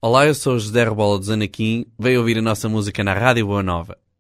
Olá, eu sou o José Rebola do Zanaquim, veio ouvir a nossa música na Rádio Boa Nova.